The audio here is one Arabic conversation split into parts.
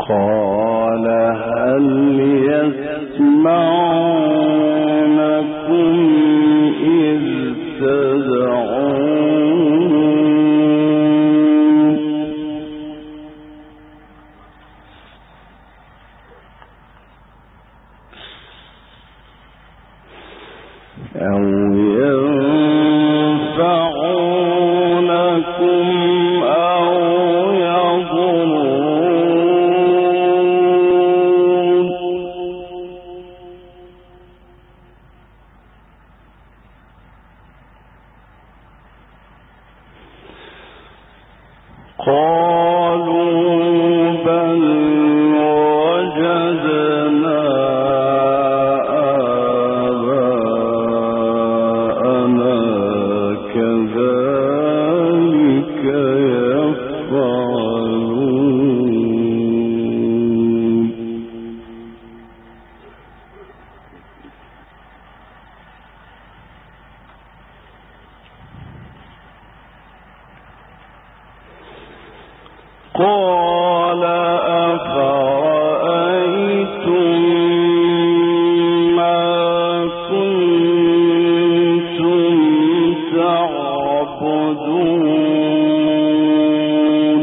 قال هل يسمعونكم إذ تدعون أو ينفعونكم أو يضرون قالوا بل وجدنا آباءنا كذلك يفعلون قال أفرأيتم ما كنتم تعبدون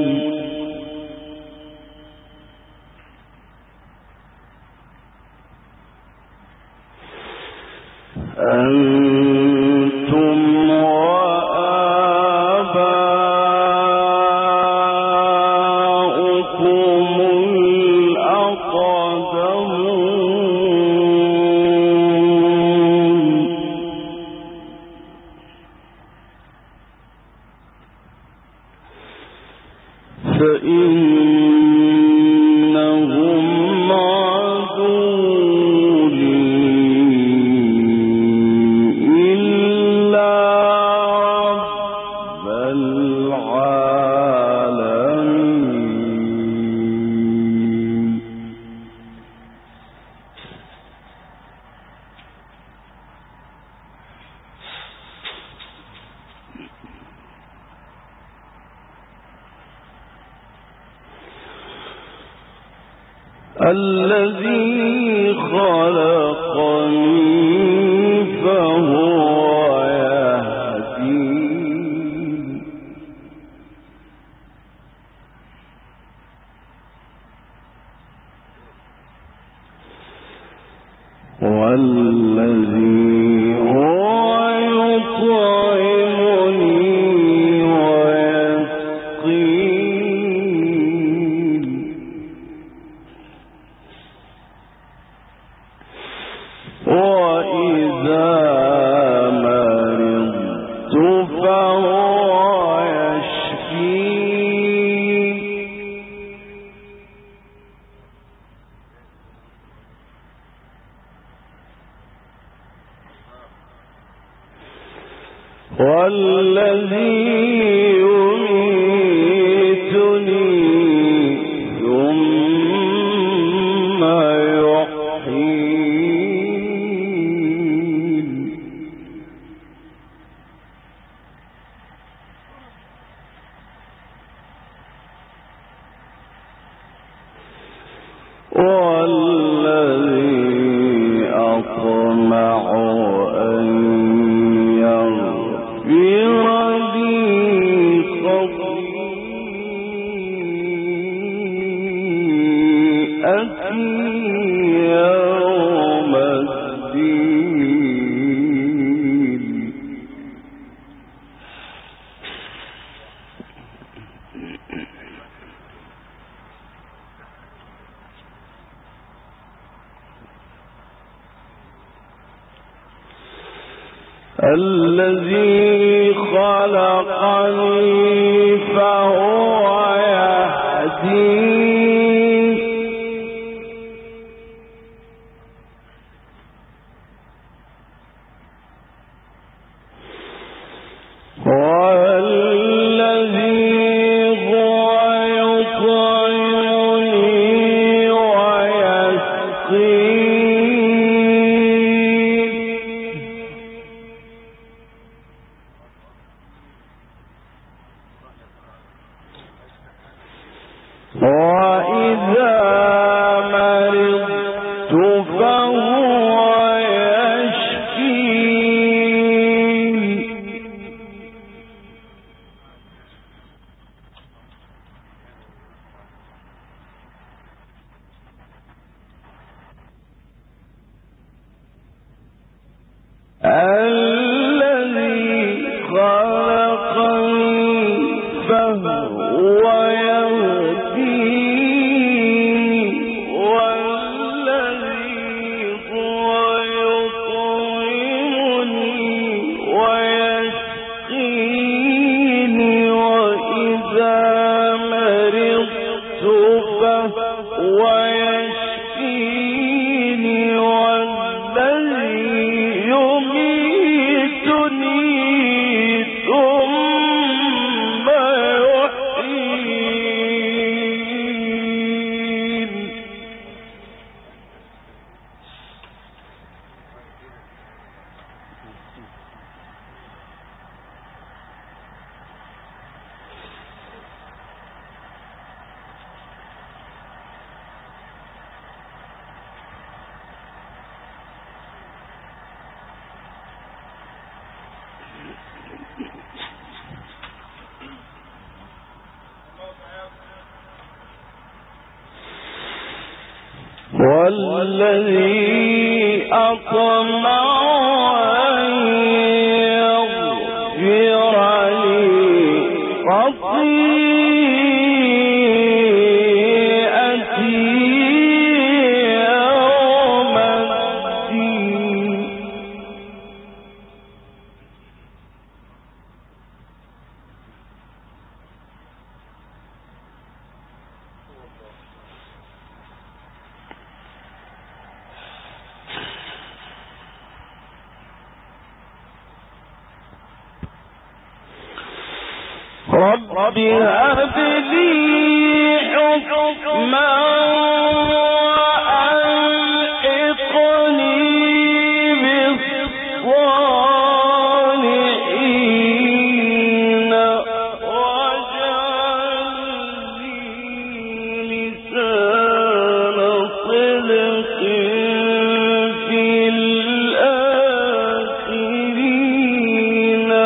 أنتم وآباؤكم الأقدمون فإنهم عدو لي إلا رب العالمين الذي خلقني فهو يهدين والذي هو يطعمني ويسقين وإذا مرضت فهو يشفين والذي يميتني ثم يحيين والذي أطمع أن يغفر لي خطيئتي يوم الدين الذي خلقني فهو يهدين والذي هو يطعمني ويسقين وإذا والذي أطمع أن يغفر لي خطيئتي يوم الدين. رب هب لي حكما وألحقني بالصالحين واجعل لي لسان صدق في الآخرين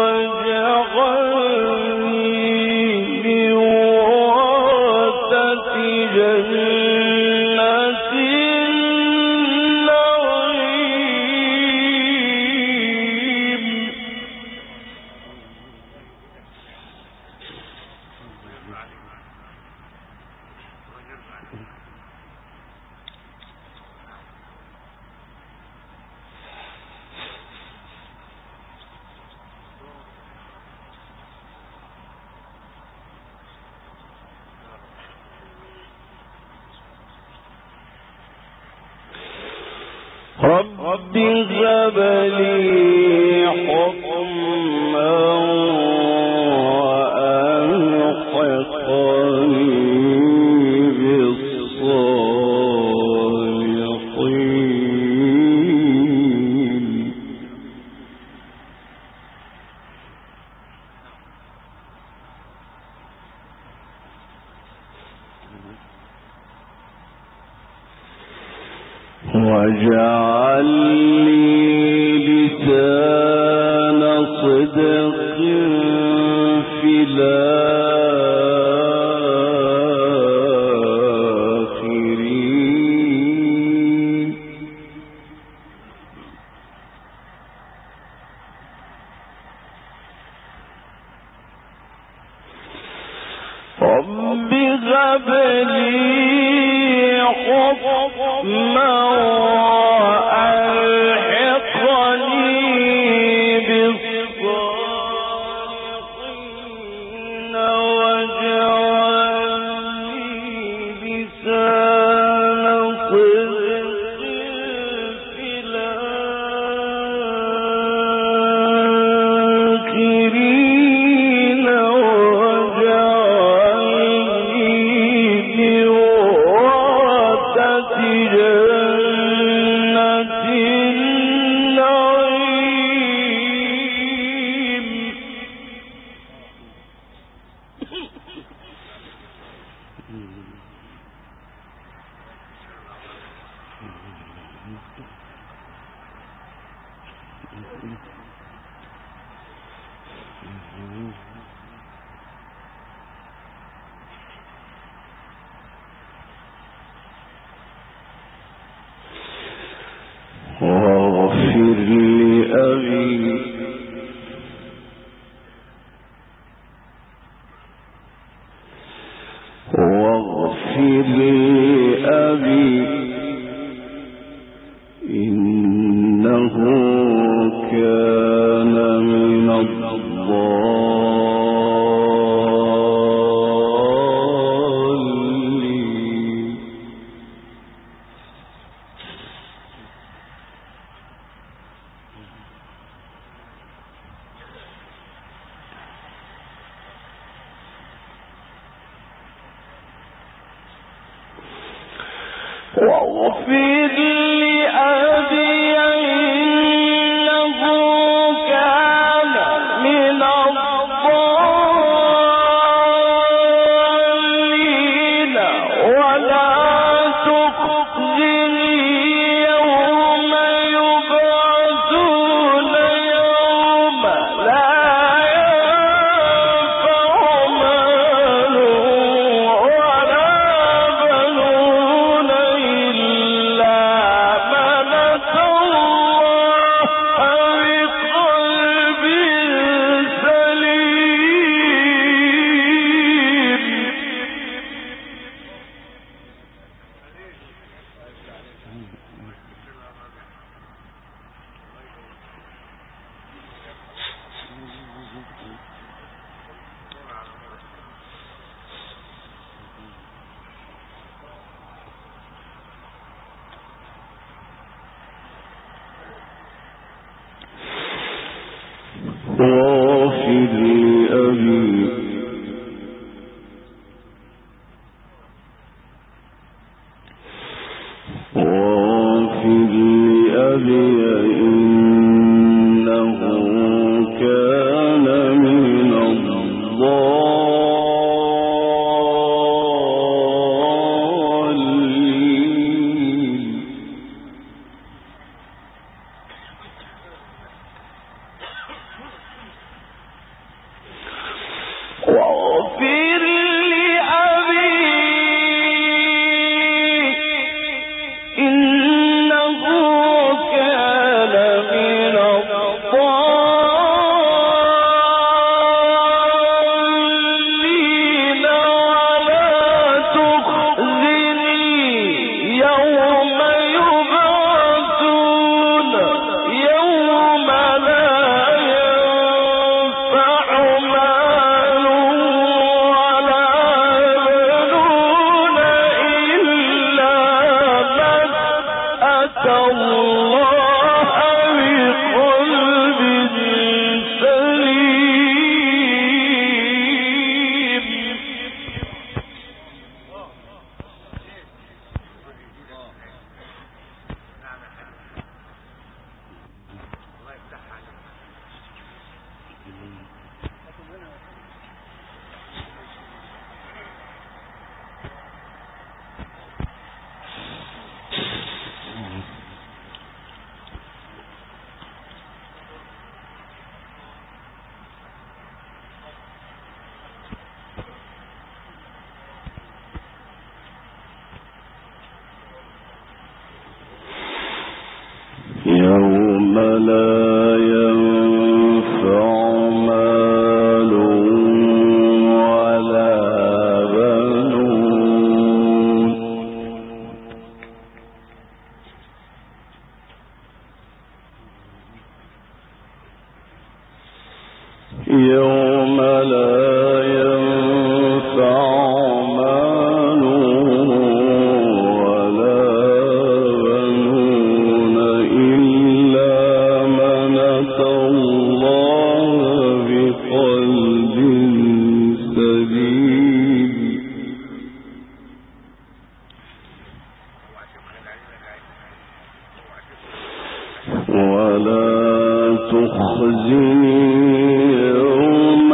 رب هب لي حكما وألحقني بالصالحين. واجعل لي لسان صدق في الآخرين. رب هب لي حكما وألحقني بالصالحين واجعل لي لسان صدق في الآخرين واغفر لأبي إنه كان من الضالين. واغفر لأبي إنه كان من الضالين ولا تخزني يوم يبعثون يوم لا ينفع مال ولا بنون إلا يوم لا ينفع مال ولا بنون يوم لا ينفع مال ولا بنون إلا من أتى الله بقلب سليم ولا تخزني يوم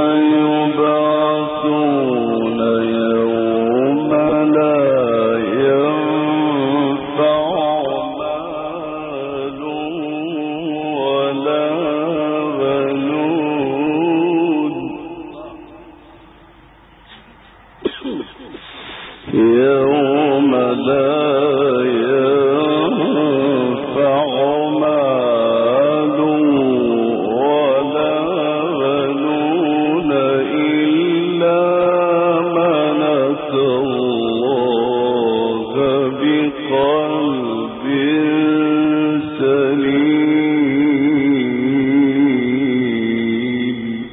يبعثون يوم لا ينفع مال ولا بنون يوم لا ينفع مال ولا بنون إلا من أتى الله بقلب سليم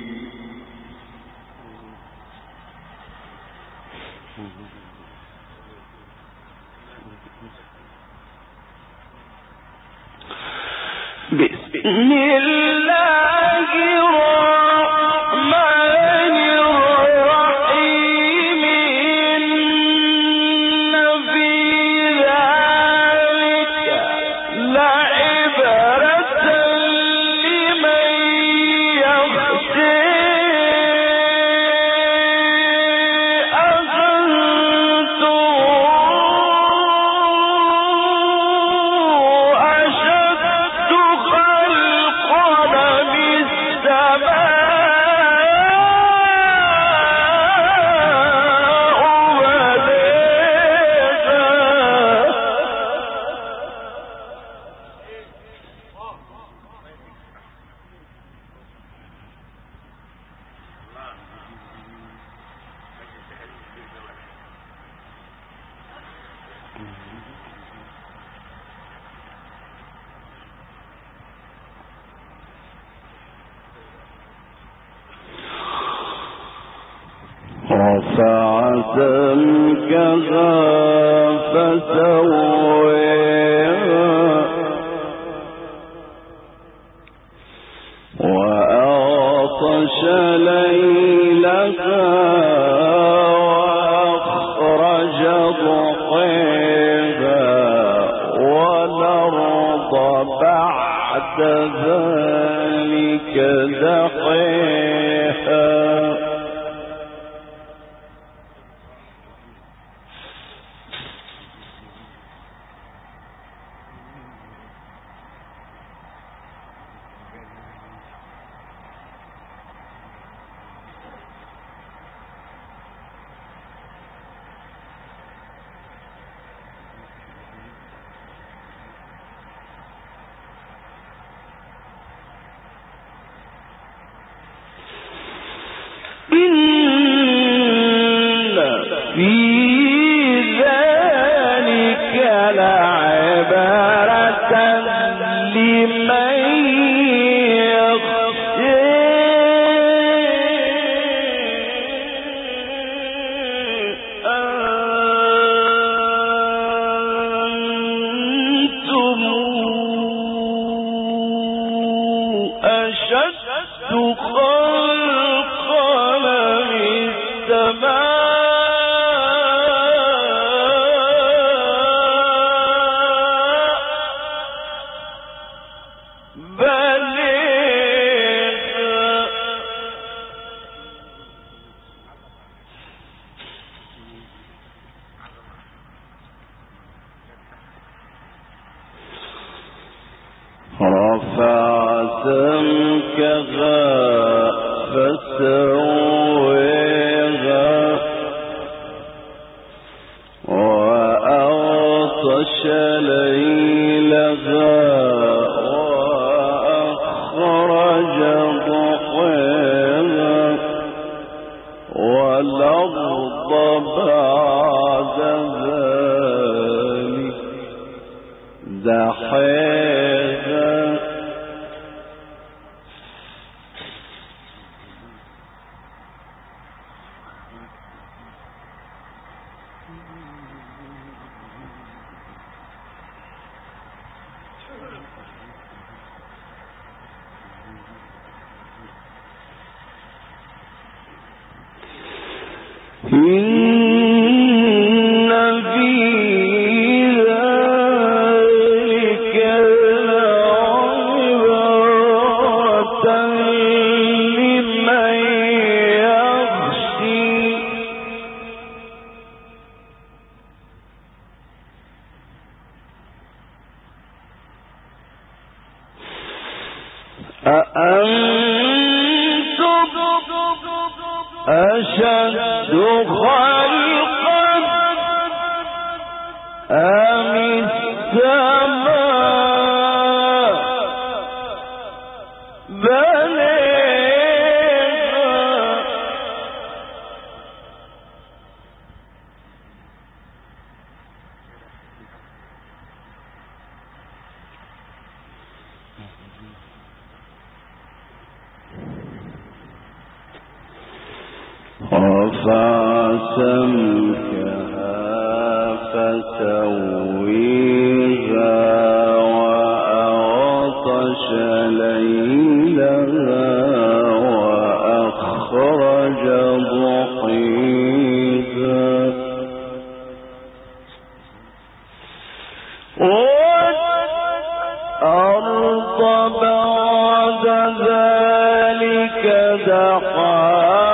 بسم الله الرحمن الرحيم إن في ذلك لعبرة لمن يخشى رفع سمكها فسويها وأغطش وأغطش ليلها وأخرج ضحيها والأرض بعد ذلك دحيها رفع سمكها فسويها وأغطش ليلها وأخرج ضحيها والأرض بعد ذلك دحيها إن في ذلك لعبرة لمن يخشى أأنتم أشد خلقا أم السماء بنيها رفع سمكها فسويها وأغطش ليلها وأخرج ضحيها والأرض بعد ذلك دحاها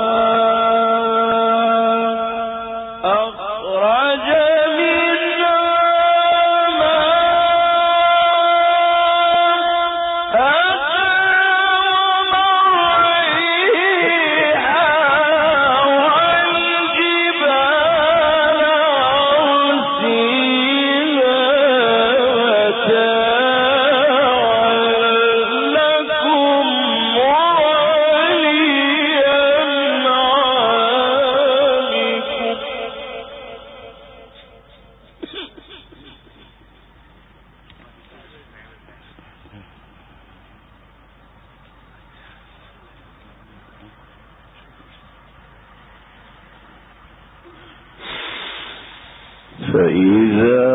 فإذا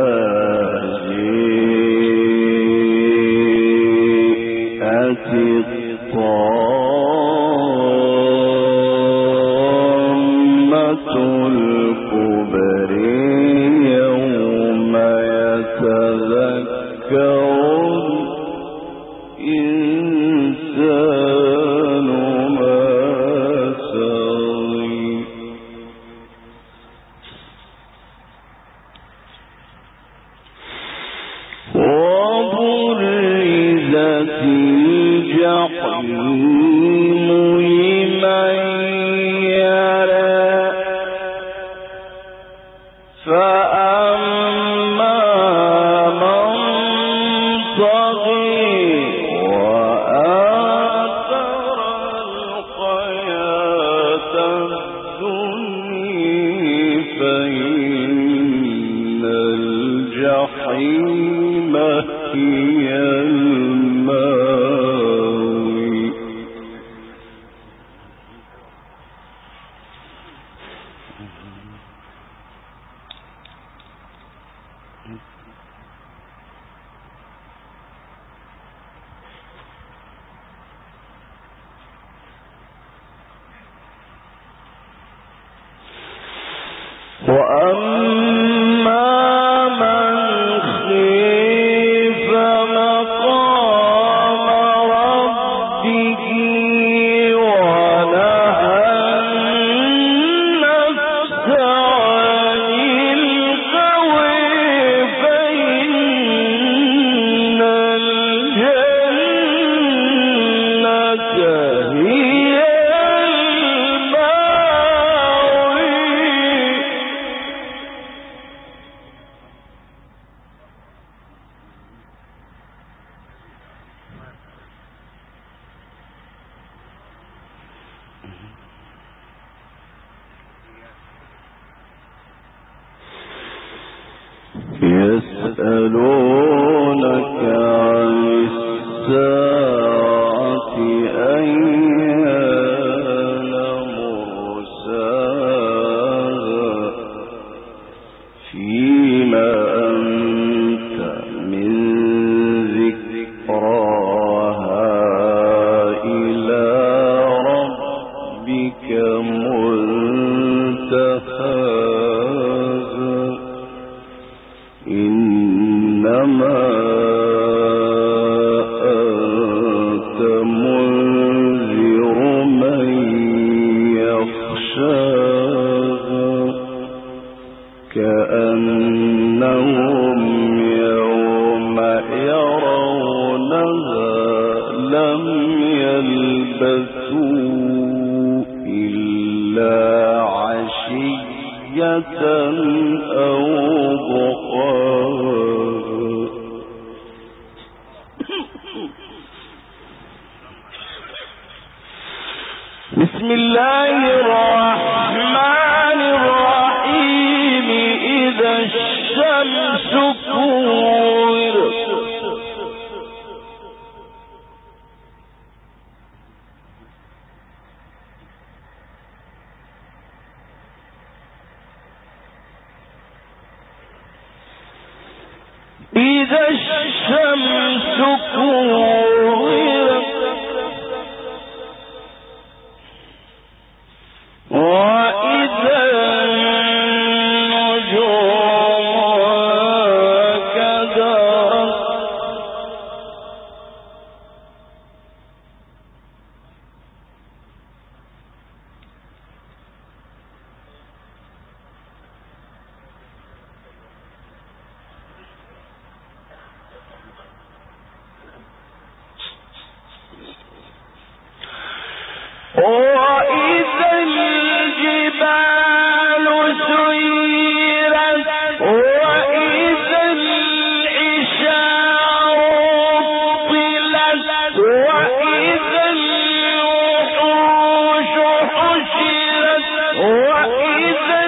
جاءت الطامة يسألونك عن الساعة أيان مرساها فيما أنت من ذكراها إلى ربك منتهاها إنما أنت منذر من يخشاها كأنهم يوم يرونها لم يلبثوا إلا عشية أو ضحاها. بسم الله الرحمن الرحيم إذا الشمس كورت إذا الشمس كورت وإذا النجوم كدرت وإذا الجبال سيرت وإذا العشار طلت وإذا الوحوش حشرت وإذا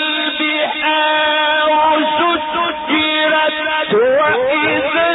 البحار سجرت وإذا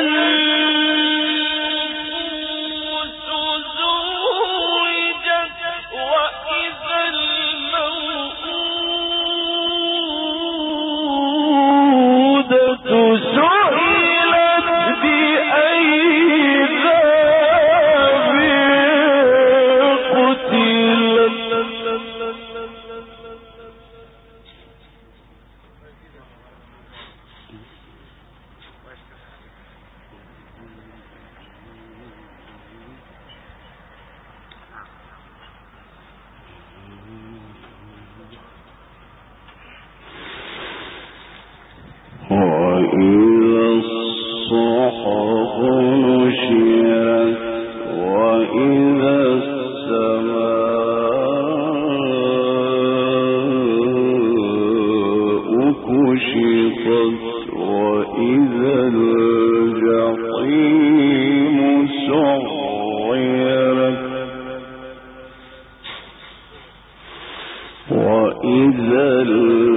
وإذا الصحف نشرت وإذا السماء كشطت وإذا الجحيم سعرت وإذا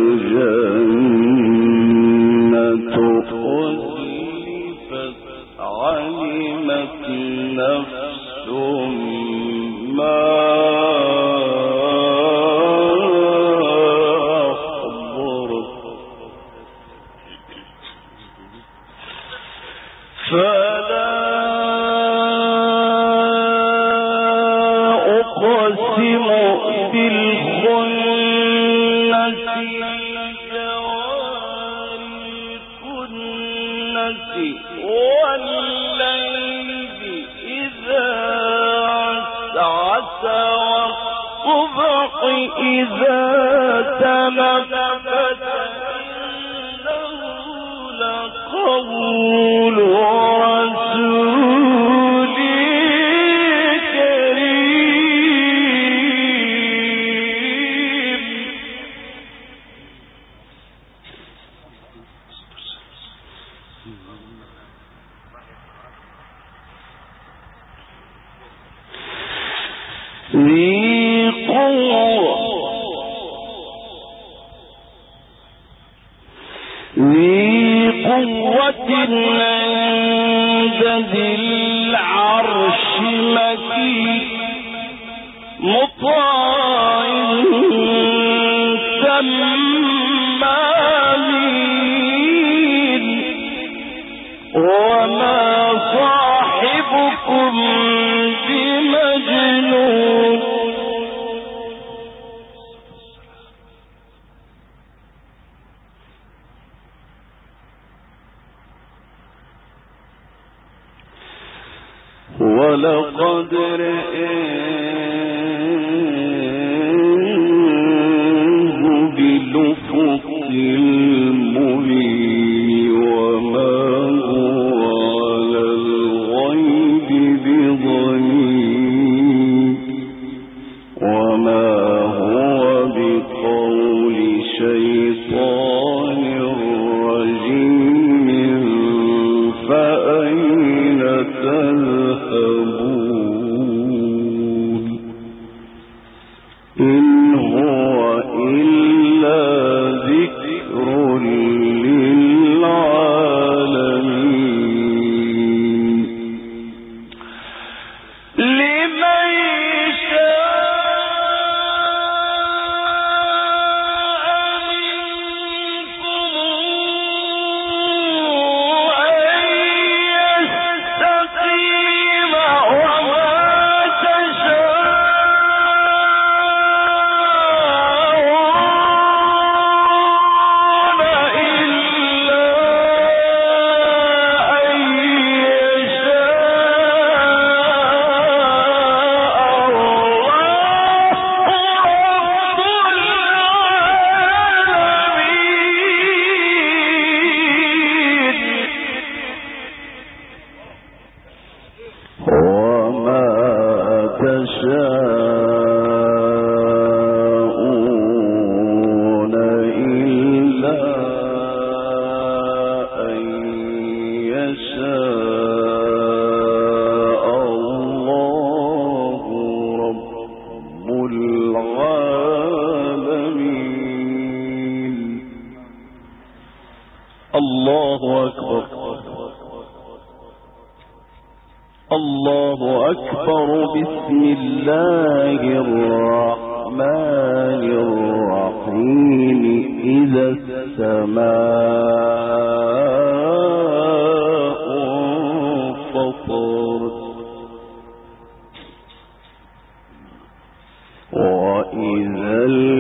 الجنة أزلفت نفس ما أحضرت فلا أقسم بالخنس الجوار الكنس والليل إذا عسعس والصبح إذا تنفس إنه لقول رسول كريم ذي قوة عند ذي العرش مكين مطاع ثم أمين وما صاحبكم بمجنون ولقد رآه بالأفق المبين وما هو على الغيب بضنين وما هو بقول شيطان رجيم فأين تذهبون إن هو إلا ذكر للعالمين لمن شاء منكم أن يستقيم وما تشاءون إلا أن يشاء وما تشاءون إلا أن يشاء الله رب العالمين الله أكبر الله أكبر بسم الله الرحمن الرحيم إذا السماء انفطرت وإذا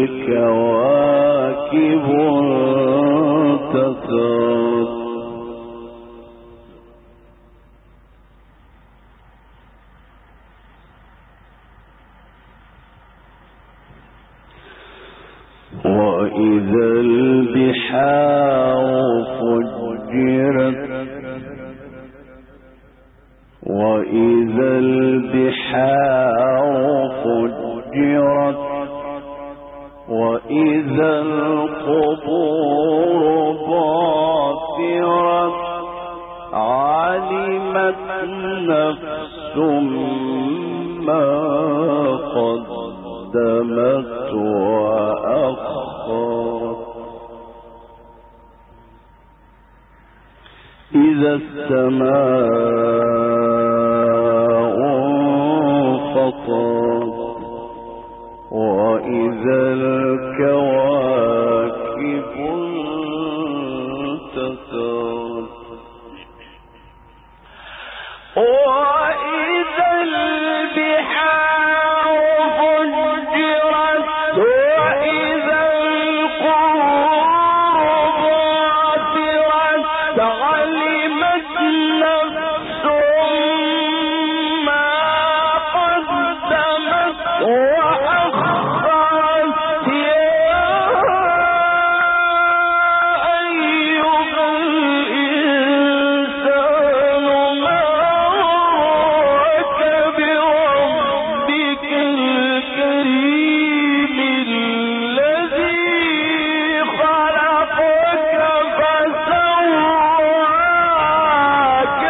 الكواكب انتثرت وإذا البحار فجرت وإذا البحار فجرت وإذا القبور بعثرت علمت نفس ما قدمت وأخرت إذا السماء وإذا الكواكب انتثرت وإذا البحار فجرت وإذا القبور بعثرت علمت نفس ما قدمت وأخرت يا أيها الإنسان ما غرك بربك الكريم الذي خلقك فسواك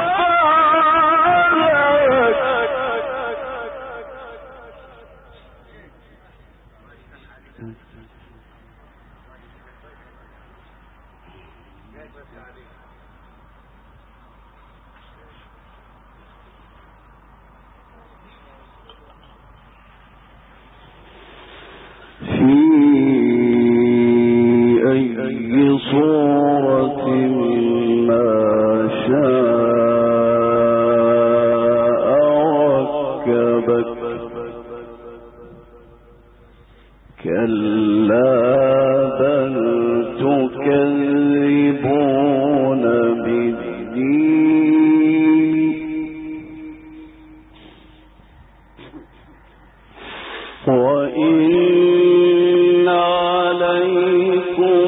في أي صورة ما شاء ركبك كلا بل تكذبون بالدين وإن عليكم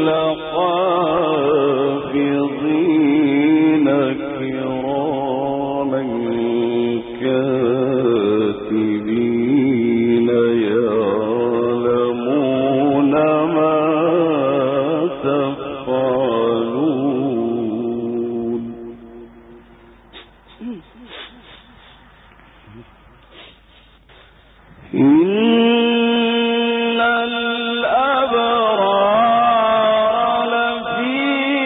لحافظين كراما كاتبين يعلمون ما تفعلون إن الأبرار لفي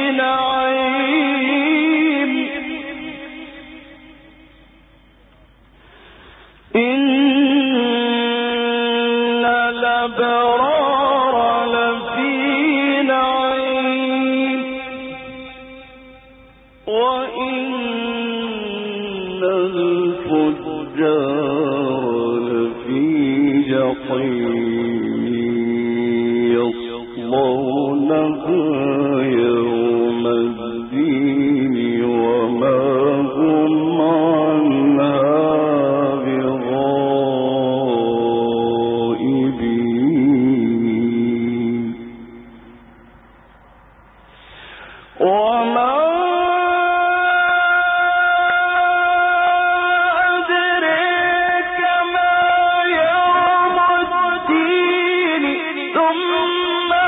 نعيم إن الأبرار لفي نعيم وإن الفجار لفي جحيم يصلونها يوم الدين وما هم عنها بغائبين وما أدريك ما يوم الدين ثم ما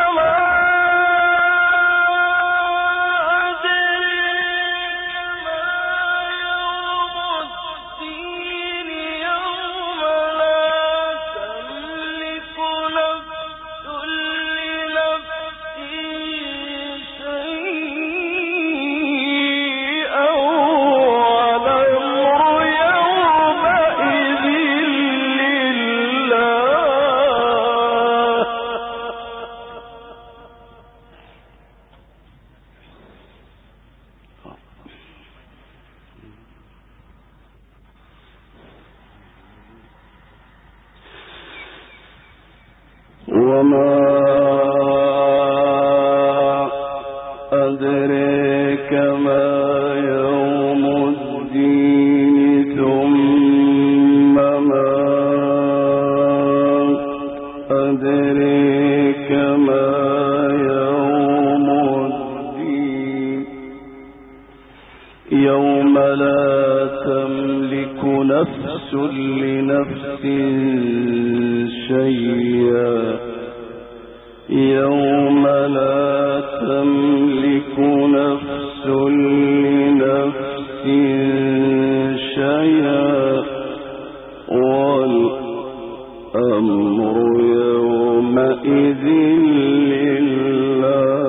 أدريك ما يوم الدين يوم لا تملك نفس لنفس شيئا والأمر يومئذ لله وما أدريك ما يوم الدين ثم ما أدريك ما يوم الدين يوم لا تملك نفس لنفس شيئا يوم لا تملك نفس لنفس شيئا والأمر يومئذ لله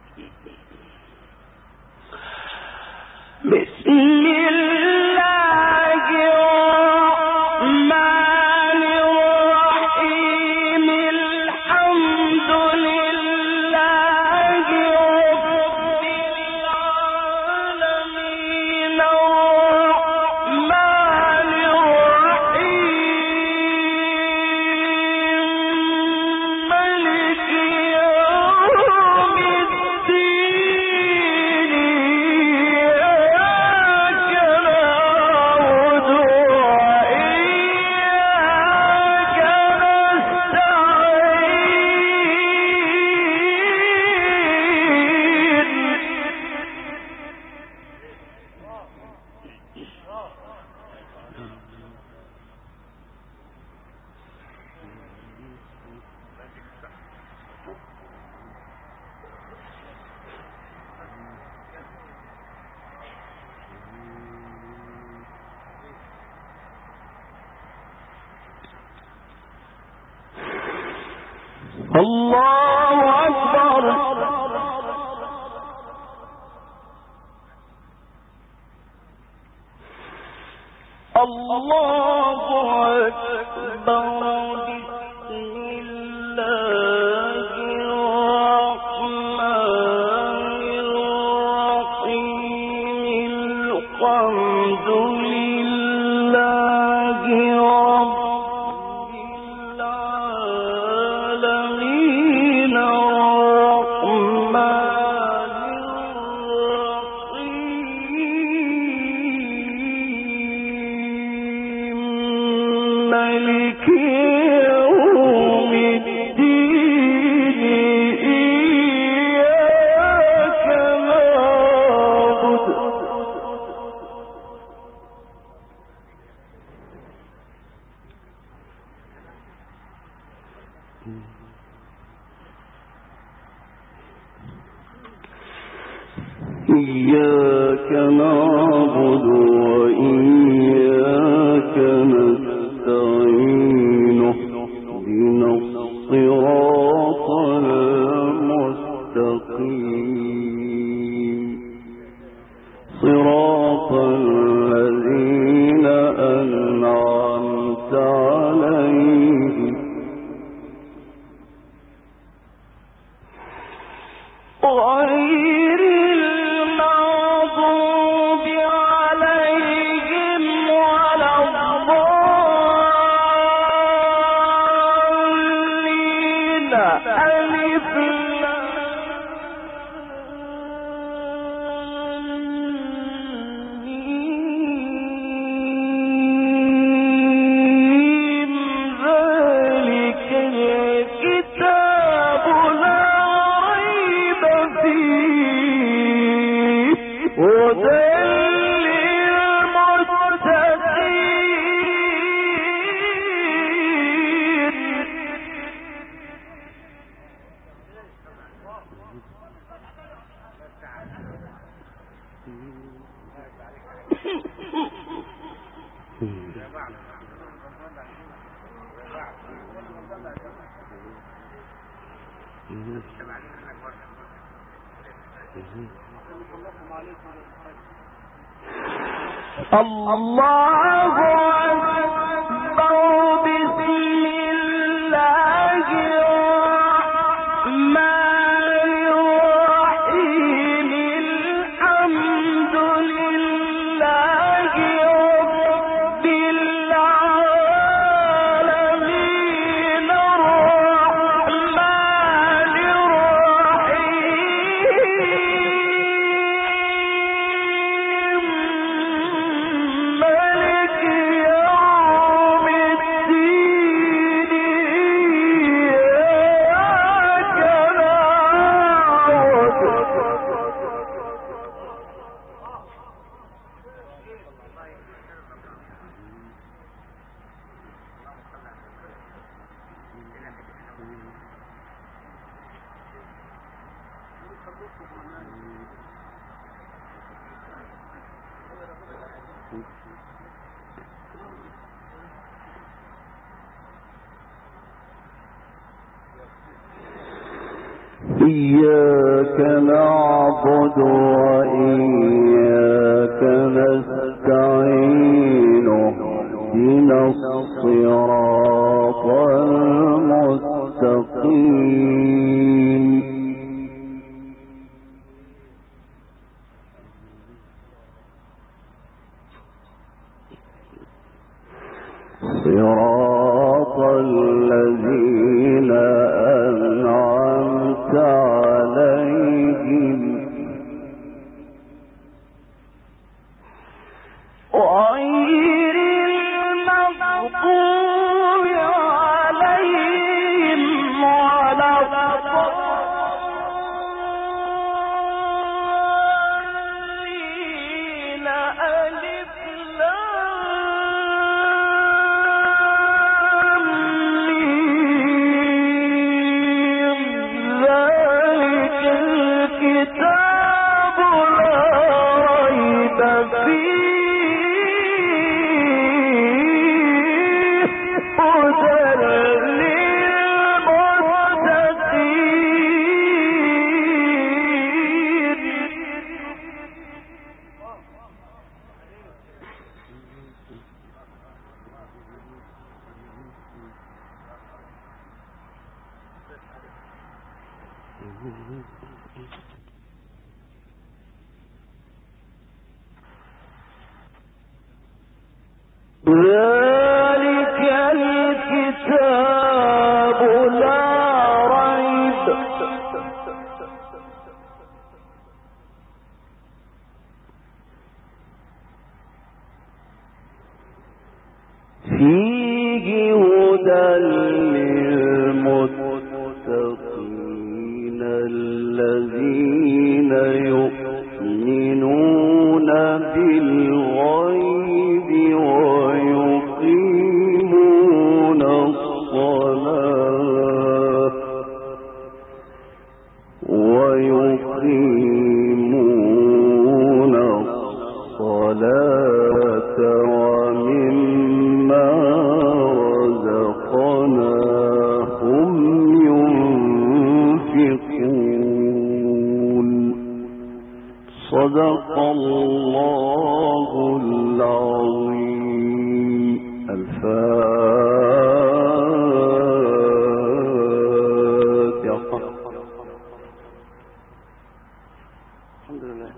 الله أكبر. الله أكبر. إياك نعبد وإياك نستعين اهدنا الصراط المستقيم صراط الذين أنعمت عليهم غير المغضوب عليهم ولا الضالين. ألف لام ذلك الكتاب لا ريب فيه هدى الله أكبر. بسم الله الرحمن الرحيم. الحمد لله رب العالمين الرحمن الرحيم مالك يوم الدين. إياك إياك نعبد وإياك نستعين اهدنا الصراط المستقيم صراط الذين أنعمت عليهم غير المغضوب عليهم ولا الضالين ألف لام ميم ذلك الكتاب لا ريب فيه ذلك الكتاب لا ريب فيه هدى للمتقين الذين يؤمنون بالغيب ويقيمون الصلاة ومما رزقناهم ينفقون صدق الله العظيم. الفاتحة. الحمد لله.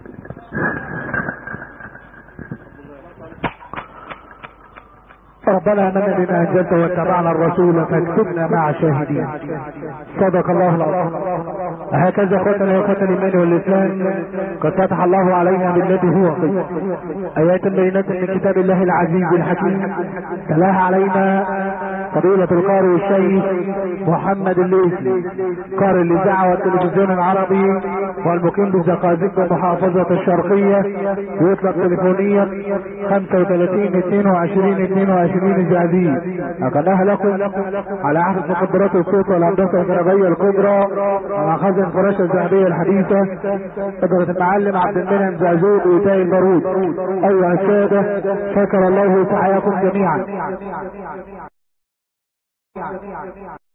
ربنا آمنا بما أنزلت واتبعنا الرسول فاكتبنا مع شاهدين. صدق الله العظيم. هكذا اخوتنا واخوات الايمان والاسلام قد فتح الله علينا بالذي هو خير ايات بينات من كتاب الله العزيز الحكيم تلاها علينا فضيلة القارئ الشيخ محمد الليثي قارئ الاذاعه والتلفزيون العربي والمقيم بزقازيق بمحافظة الشرقية، ويطلق تليفونيا 35 22 22 الزقازيق. نقلناها لكم على حسب قدرات الصوت والهندسة الفرغية الكبرى مع خزن فراشة الذهبية الحديثة قدرة المعلم عبد المنعم زازوق وتاي البارود. ايها السادة، شكر الله سعيكم جميعا.